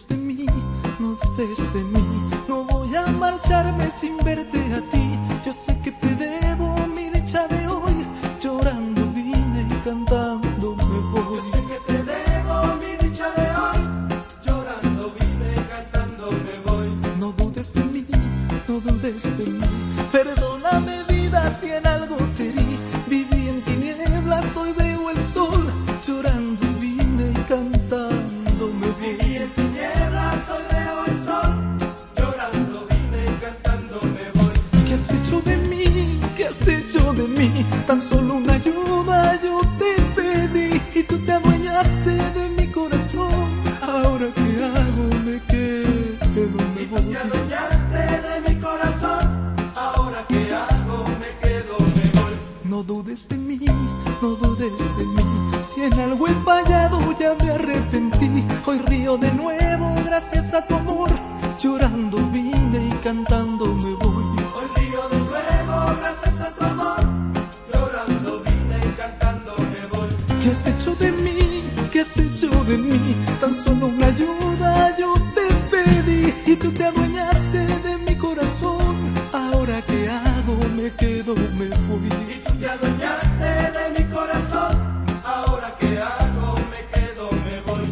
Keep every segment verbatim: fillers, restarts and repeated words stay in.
dudes de mí, no dudes de mí. No voy a marcharme sin verte a ti. Yo sé que te debo mi dicha de hoy. Llorando vine y cantando me voy. Yo sé que te debo mi dicha de hoy. Llorando vine y cantando me voy. No dudes de mí, no dudes de mí. Perdóname vida si en algo te herí. Viví en tinieblas, hoy veo el sol. Llorando vine y cantando me voy. Viví en tinieblas, hoy veo el sol. Llorando vine y cantando me voy. ¿Qué has hecho de mí? ¿Qué has hecho de mí? Tan solo una ayuda yo te pedí y tú te adueñaste de mi corazón. Ahora qué hago, me quedo, me Y tú te voy. adueñaste de mi corazón. Ahora qué hago, me quedo, me voy. No dudes de mí, no dudes de mí. Si en algo he fallado ya me arrepentí. Hoy río de nuevo gracias a tu amor. Llorando vine y cantando me voy. Hoy río de nuevo gracias a tu amor. Llorando vine y cantando me voy. ¿Qué has hecho de mí? ¿Qué has hecho de mí? Tan solo una ayuda yo te pedí y tú te adueñaste de mi corazón. Ahora qué hago, me quedo, me voy. Y tú te adueñaste de mi corazón. Ahora qué hago, me quedo, me voy.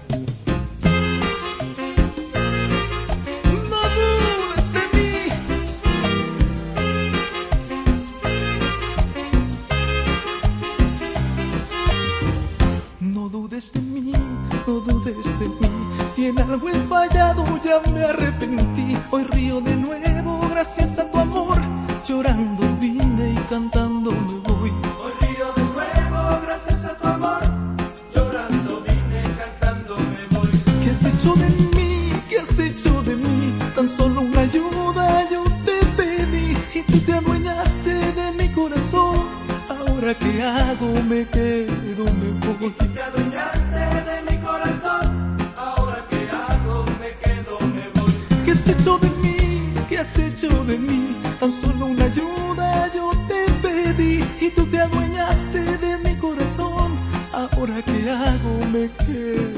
No dudes de mí. No dudes de mí, no dudes de mí. Si en algo he fallado ya me arrepentí. Hoy río de nuevo gracias a tu amor. Llorando vine y cantando me voy. Hoy río de nuevo gracias a tu amor. Llorando vine y cantando me voy. ¿Qué has hecho de mí? ¿Qué has hecho de mí? Tan solo una ayuda yo te pedí y tú te adueñaste de mi corazón. Ahora qué hago, me quedo, me voy. Tú te adueñaste de mi corazón. Ahora qué hago, me quedo, me voy. ¿Qué has hecho de mí? ¿Qué has hecho de mí? Tan solo una ayuda yo te pedí y tú te adueñaste de mi corazón. Ahora qué hago, me quedo.